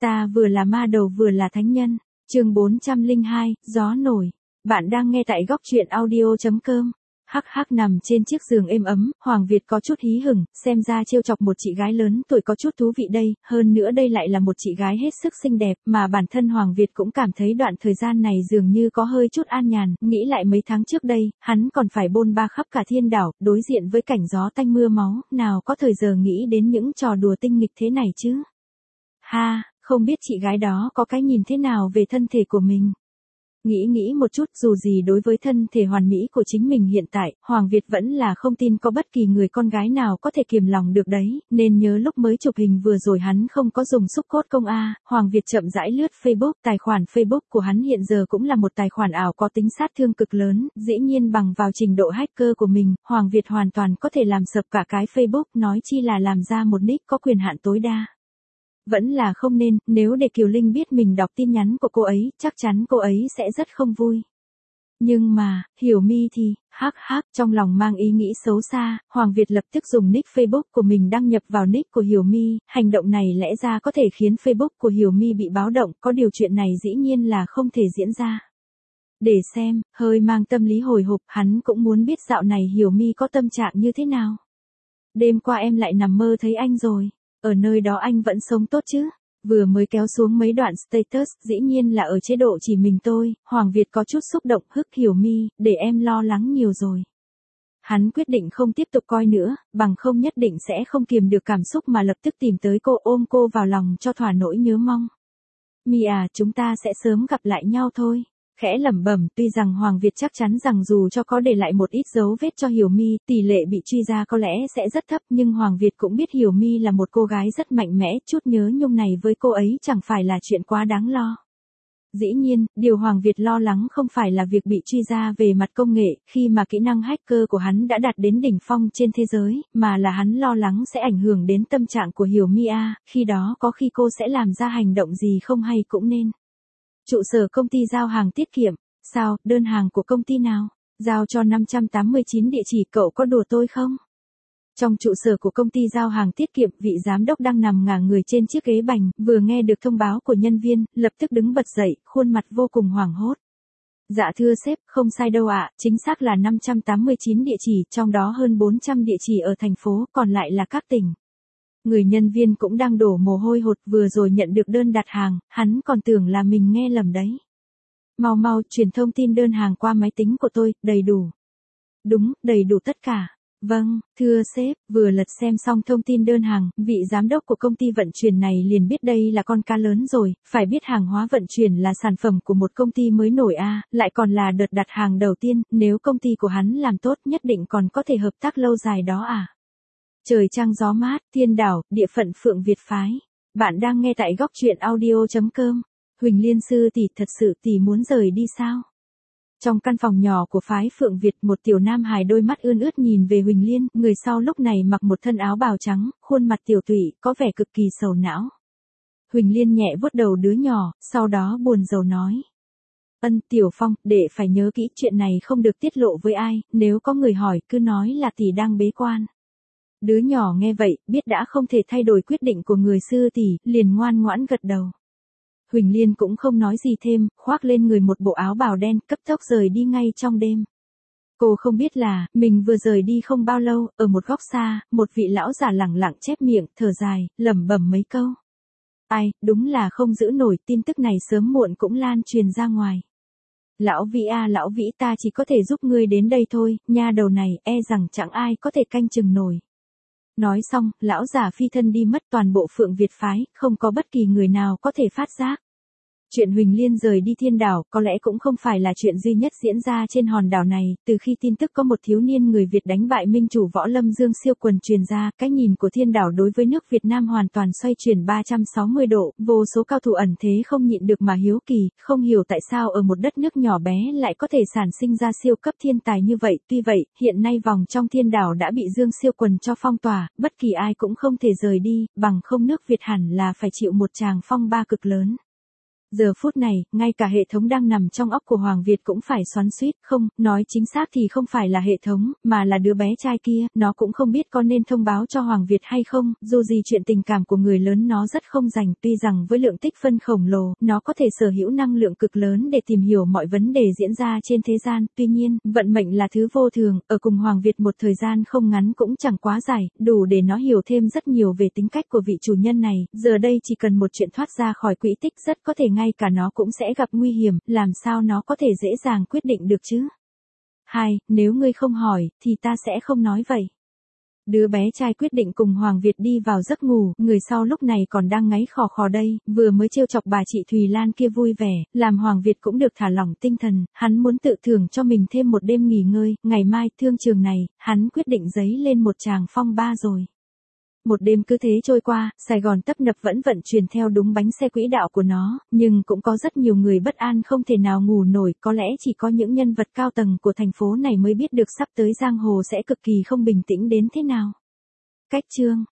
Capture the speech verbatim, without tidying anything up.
Ta vừa là ma đầu vừa là thánh nhân. Chương bốn trăm lẻ hai, gió nổi. Bạn đang nghe tại góc truyện audio chấm com. Hắc hắc nằm trên chiếc giường êm ấm, Hoàng Việt có chút hí hửng, xem ra trêu chọc một chị gái lớn tuổi có chút thú vị đây, hơn nữa đây lại là một chị gái hết sức xinh đẹp, mà bản thân Hoàng Việt cũng cảm thấy đoạn thời gian này dường như có hơi chút an nhàn, nghĩ lại mấy tháng trước đây, hắn còn phải bôn ba khắp cả thiên đảo, đối diện với cảnh gió tanh mưa máu, nào có thời giờ nghĩ đến những trò đùa tinh nghịch thế này chứ. Ha, không biết chị gái đó có cái nhìn thế nào về thân thể của mình. Nghĩ nghĩ một chút, dù gì đối với thân thể hoàn mỹ của chính mình hiện tại, Hoàng Việt vẫn là không tin có bất kỳ người con gái nào có thể kiềm lòng được đấy, nên nhớ lúc mới chụp hình vừa rồi hắn không có dùng xúc cốt công a. Hoàng Việt chậm rãi lướt Facebook, tài khoản Facebook của hắn hiện giờ cũng là một tài khoản ảo có tính sát thương cực lớn, dĩ nhiên bằng vào trình độ hacker của mình, Hoàng Việt hoàn toàn có thể làm sập cả cái Facebook, nói chi là làm ra một nick có quyền hạn tối đa. Vẫn là không nên, nếu để Kiều Linh biết mình đọc tin nhắn của cô ấy, chắc chắn cô ấy sẽ rất không vui. Nhưng mà, Hiểu Mi thì, hắc hắc, trong lòng mang ý nghĩ xấu xa, Hoàng Việt lập tức dùng nick Facebook của mình đăng nhập vào nick của Hiểu Mi, hành động này lẽ ra có thể khiến Facebook của Hiểu Mi bị báo động, có điều chuyện này dĩ nhiên là không thể diễn ra. Để xem, hơi mang tâm lý hồi hộp, hắn cũng muốn biết dạo này Hiểu Mi có tâm trạng như thế nào. Đêm qua em lại nằm mơ thấy anh rồi. Ở nơi đó anh vẫn sống tốt chứ? Vừa mới kéo xuống mấy đoạn status, dĩ nhiên là ở chế độ chỉ mình tôi, Hoàng Việt có chút xúc động, hức Hiểu Mi, để em lo lắng nhiều rồi. Hắn quyết định không tiếp tục coi nữa, bằng không nhất định sẽ không kiềm được cảm xúc mà lập tức tìm tới cô, ôm cô vào lòng cho thỏa nỗi nhớ mong. Mi à, chúng ta sẽ sớm gặp lại nhau thôi. Khẽ lẩm bẩm, tuy rằng Hoàng Việt chắc chắn rằng dù cho có để lại một ít dấu vết cho Hiểu Mi, tỷ lệ bị truy ra có lẽ sẽ rất thấp, nhưng Hoàng Việt cũng biết Hiểu Mi là một cô gái rất mạnh mẽ, chút nhớ nhung này với cô ấy chẳng phải là chuyện quá đáng lo. Dĩ nhiên, điều Hoàng Việt lo lắng không phải là việc bị truy ra về mặt công nghệ, khi mà kỹ năng hacker của hắn đã đạt đến đỉnh phong trên thế giới, mà là hắn lo lắng sẽ ảnh hưởng đến tâm trạng của Hiểu Mi a, khi đó có khi cô sẽ làm ra hành động gì không hay cũng nên. Trụ sở công ty giao hàng tiết kiệm, sao, đơn hàng của công ty nào? Giao cho năm trăm tám mươi chín địa chỉ, cậu có đùa tôi không? Trong trụ sở của công ty giao hàng tiết kiệm, vị giám đốc đang nằm ngả người trên chiếc ghế bành, vừa nghe được thông báo của nhân viên, lập tức đứng bật dậy, khuôn mặt vô cùng hoảng hốt. Dạ thưa sếp, không sai đâu ạ, chính xác là năm trăm tám mươi chín địa chỉ, trong đó hơn bốn trăm địa chỉ ở thành phố, còn lại là các tỉnh. Người nhân viên cũng đang đổ mồ hôi hột, vừa rồi nhận được đơn đặt hàng, hắn còn tưởng là mình nghe lầm đấy. Mau mau, truyền thông tin đơn hàng qua máy tính của tôi, đầy đủ. Đúng, đầy đủ tất cả. Vâng, thưa sếp, vừa lật xem xong thông tin đơn hàng, vị giám đốc của công ty vận chuyển này liền biết đây là con cá lớn rồi, phải biết hàng hóa vận chuyển là sản phẩm của một công ty mới nổi a, lại còn là đợt đặt hàng đầu tiên, nếu công ty của hắn làm tốt nhất định còn có thể hợp tác lâu dài đó à. Trời trăng gió mát, thiên đảo, địa phận Phượng Việt phái. Bạn đang nghe tại góc truyện audio chấm com. Huỳnh Liên sư tỷ, thật sự tỷ muốn rời đi sao? Trong căn phòng nhỏ của phái Phượng Việt, một tiểu nam hài đôi mắt ươn ướt nhìn về Huỳnh Liên, người sau lúc này mặc một thân áo bào trắng, khuôn mặt tiểu tụy, có vẻ cực kỳ sầu não. Huỳnh Liên nhẹ vuốt đầu đứa nhỏ, sau đó buồn rầu nói. Ân, Tiểu Phong, để phải nhớ kỹ, chuyện này không được tiết lộ với ai, nếu có người hỏi, cứ nói là tỷ đang bế quan. Đứa nhỏ nghe vậy, biết đã không thể thay đổi quyết định của người sư tỷ, liền ngoan ngoãn gật đầu. Huỳnh Liên cũng không nói gì thêm, khoác lên người một bộ áo bào đen, cấp tốc rời đi ngay trong đêm. Cô không biết là, mình vừa rời đi không bao lâu, ở một góc xa, một vị lão già lẳng lặng chép miệng, thở dài, lẩm bẩm mấy câu. Ai, đúng là không giữ nổi, tin tức này sớm muộn cũng lan truyền ra ngoài. Lão Vĩ a, lão Vĩ, ta chỉ có thể giúp ngươi đến đây thôi, nha đầu này, e rằng chẳng ai có thể canh chừng nổi. Nói xong, lão già phi thân đi mất, toàn bộ Phượng Việt phái, không có bất kỳ người nào có thể phát giác. Chuyện Huỳnh Liên rời đi thiên đảo, có lẽ cũng không phải là chuyện duy nhất diễn ra trên hòn đảo này, từ khi tin tức có một thiếu niên người Việt đánh bại minh chủ võ lâm Dương Siêu Quần truyền ra, cái nhìn của thiên đảo đối với nước Việt Nam hoàn toàn xoay chuyển ba trăm sáu mươi độ, vô số cao thủ ẩn thế không nhịn được mà hiếu kỳ, không hiểu tại sao ở một đất nước nhỏ bé lại có thể sản sinh ra siêu cấp thiên tài như vậy, tuy vậy, hiện nay vòng trong thiên đảo đã bị Dương Siêu Quần cho phong tỏa, bất kỳ ai cũng không thể rời đi, bằng không nước Việt hẳn là phải chịu một tràng phong ba cực lớn. Giờ phút này, ngay cả hệ thống đang nằm trong óc của Hoàng Việt cũng phải xoắn xuýt, không, nói chính xác thì không phải là hệ thống, mà là đứa bé trai kia, nó cũng không biết có nên thông báo cho Hoàng Việt hay không, dù gì chuyện tình cảm của người lớn nó rất không rành, tuy rằng với lượng tích phân khổng lồ, nó có thể sở hữu năng lượng cực lớn để tìm hiểu mọi vấn đề diễn ra trên thế gian, tuy nhiên, vận mệnh là thứ vô thường, ở cùng Hoàng Việt một thời gian không ngắn cũng chẳng quá dài, đủ để nó hiểu thêm rất nhiều về tính cách của vị chủ nhân này, giờ đây chỉ cần một chuyện thoát ra khỏi quỹ tích rất có thể ngay cả nó cũng sẽ gặp nguy hiểm, làm sao nó có thể dễ dàng quyết định được chứ? Hai, nếu ngươi không hỏi, thì ta sẽ không nói vậy. Đứa bé trai quyết định cùng Hoàng Việt đi vào giấc ngủ, người sau lúc này còn đang ngáy khò khò đây, vừa mới trêu chọc bà chị Thùy Lan kia vui vẻ, làm Hoàng Việt cũng được thả lỏng tinh thần, hắn muốn tự thưởng cho mình thêm một đêm nghỉ ngơi, ngày mai thương trường này, hắn quyết định dấy lên một tràng phong ba rồi. Một đêm cứ thế trôi qua, Sài Gòn tấp nập vẫn vận chuyển theo đúng bánh xe quỹ đạo của nó, nhưng cũng có rất nhiều người bất an không thể nào ngủ nổi, có lẽ chỉ có những nhân vật cao tầng của thành phố này mới biết được sắp tới giang hồ sẽ cực kỳ không bình tĩnh đến thế nào. Cách chương